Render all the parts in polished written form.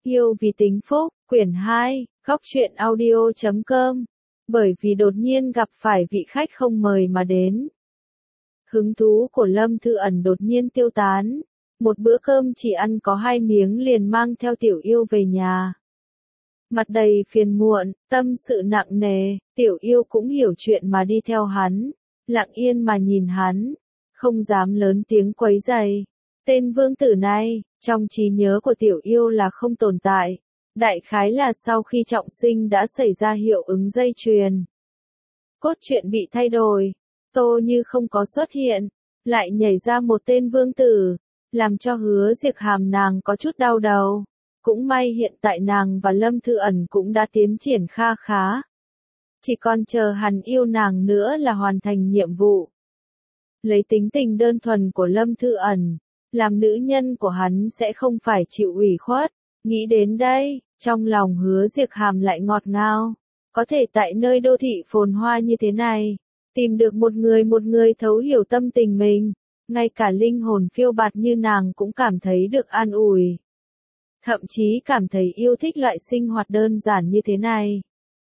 Yêu vì tính phúc, quyển 2, góc truyện audio.com. Bởi vì đột nhiên gặp phải vị khách không mời mà đến. Hứng thú của Lâm Thư Ẩn đột nhiên tiêu tán. Một bữa cơm chỉ ăn có 2 miếng liền mang theo Tiểu Yêu về nhà. Mặt đầy phiền muộn, tâm sự nặng nề, Tiểu Yêu cũng hiểu chuyện mà đi theo hắn, lặng yên mà nhìn hắn, không dám lớn tiếng quấy rầy. Tên vương tử này, trong trí nhớ của Tiểu Yêu là không tồn tại, đại khái là sau khi trọng sinh đã xảy ra hiệu ứng dây chuyền. Cốt truyện bị thay đổi, Tô Như không có xuất hiện, lại nhảy ra một tên vương tử, làm cho Hứa Diệp Hàm nàng có chút đau đầu. Cũng may hiện tại nàng và Lâm Thư Ẩn cũng đã tiến triển kha khá. Chỉ còn chờ hắn yêu nàng nữa là hoàn thành nhiệm vụ. Lấy tính tình đơn thuần của Lâm Thư Ẩn, làm nữ nhân của hắn sẽ không phải chịu ủy khuất. Nghĩ đến đây, trong lòng Hứa Diệp Hàm lại ngọt ngào. Có thể tại nơi đô thị phồn hoa như thế này, tìm được một người thấu hiểu tâm tình mình, ngay cả linh hồn phiêu bạt như nàng cũng cảm thấy được an ủi. Thậm chí cảm thấy yêu thích loại sinh hoạt đơn giản như thế này.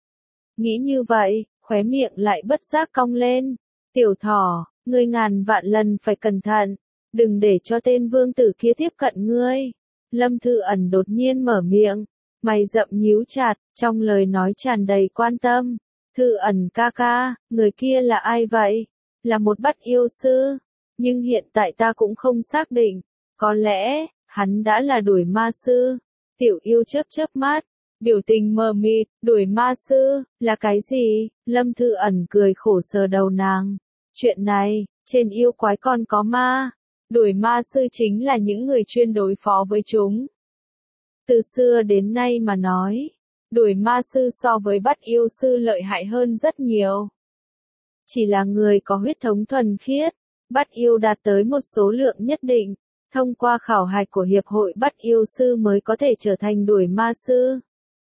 Nghĩ như vậy, khóe miệng lại bất giác cong lên. Tiểu thỏ, ngươi ngàn vạn lần phải cẩn thận, đừng để cho tên vương tử kia tiếp cận ngươi. Lâm Thư Ẩn đột nhiên mở miệng, mày rậm nhíu chặt, trong lời nói tràn đầy quan tâm. Thư Ẩn ca ca, người kia là ai vậy? Là một bắt yêu sư, nhưng hiện tại ta cũng không xác định, có lẽ hắn đã là đuổi ma sư. Tiểu Yêu chớp mắt, biểu tình mờ mịt, đuổi ma sư, là cái gì? Lâm Thư Ẩn cười khổ sờ đầu nàng. Chuyện này, trên yêu quái còn có ma. Đuổi ma sư chính là những người chuyên đối phó với chúng. Từ xưa đến nay mà nói, đuổi ma sư so với bắt yêu sư lợi hại hơn rất nhiều. Chỉ là người có huyết thống thuần khiết, bắt yêu đạt tới một số lượng nhất định. Thông qua khảo hạch của Hiệp hội bắt yêu sư mới có thể trở thành đuổi ma sư.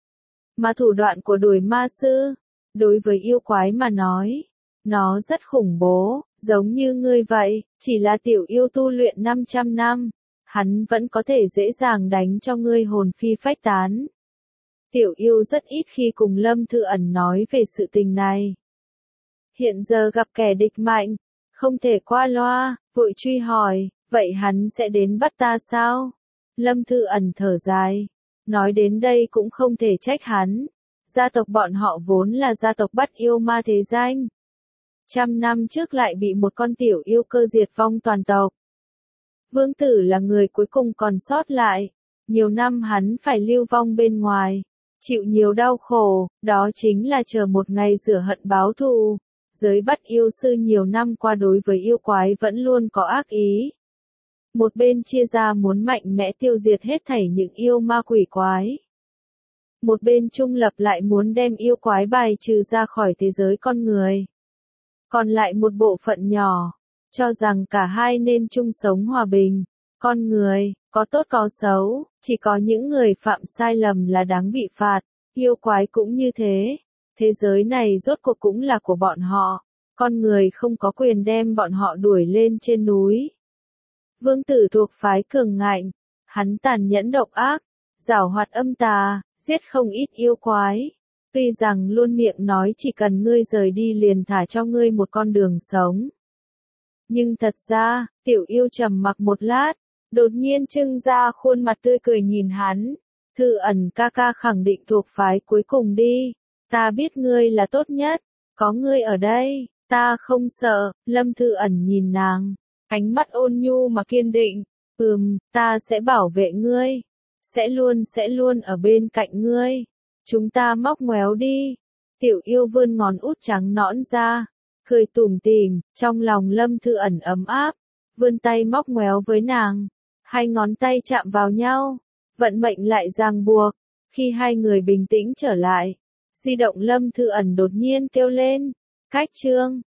Mà thủ đoạn của đuổi ma sư, đối với yêu quái mà nói, nó rất khủng bố, giống như ngươi vậy, chỉ là Tiểu Yêu tu luyện 500 năm, hắn vẫn có thể dễ dàng đánh cho ngươi hồn phi phách tán. Tiểu Yêu rất ít khi cùng Lâm Thư Ẩn nói về sự tình này. Hiện giờ gặp kẻ địch mạnh, không thể qua loa, vội truy hỏi. Vậy hắn sẽ đến bắt ta sao? Lâm Thư Ẩn thở dài. Nói đến đây cũng không thể trách hắn. Gia tộc bọn họ vốn là gia tộc bắt yêu ma thế danh. 100 năm trước lại bị một con tiểu yêu cơ diệt vong toàn tộc. Vương tử là người cuối cùng còn sót lại. Nhiều năm hắn phải lưu vong bên ngoài. Chịu nhiều đau khổ, đó chính là chờ một ngày rửa hận báo thù. Giới bắt yêu sư nhiều năm qua đối với yêu quái vẫn luôn có ác ý. Một bên chia ra muốn mạnh mẽ tiêu diệt hết thảy những yêu ma quỷ quái. Một bên trung lập lại muốn đem yêu quái bài trừ ra khỏi thế giới con người. Còn lại một bộ phận nhỏ, cho rằng cả hai nên chung sống hòa bình. Con người, có tốt có xấu, chỉ có những người phạm sai lầm là đáng bị phạt, yêu quái cũng như thế. Thế giới này rốt cuộc cũng là của bọn họ, con người không có quyền đem bọn họ đuổi lên trên núi. Vương tử thuộc phái cường ngạnh, hắn tàn nhẫn độc ác, giảo hoạt âm tà, giết không ít yêu quái. Tuy rằng luôn miệng nói chỉ cần ngươi rời đi liền thả cho ngươi một con đường sống. Nhưng thật ra, Tiểu Yêu trầm mặc một lát, đột nhiên trưng ra khuôn mặt tươi cười nhìn hắn. Thư Ẩn ca ca khẳng định thuộc phái cuối cùng đi. Ta biết ngươi là tốt nhất, có ngươi ở đây, ta không sợ. Lâm Thư Ẩn nhìn nàng. Ánh mắt ôn nhu mà kiên định, ta sẽ bảo vệ ngươi, sẽ luôn ở bên cạnh ngươi. Chúng ta móc ngoéo đi. Tiểu Yêu vươn ngón út trắng nõn ra, cười tủm tỉm, trong lòng Lâm Thư Ẩn ấm áp, vươn tay móc ngoéo với nàng. Hai ngón tay chạm vào nhau, vận mệnh lại ràng buộc. Khi hai người bình tĩnh trở lại, di động Lâm Thư Ẩn đột nhiên kêu lên, cách chương.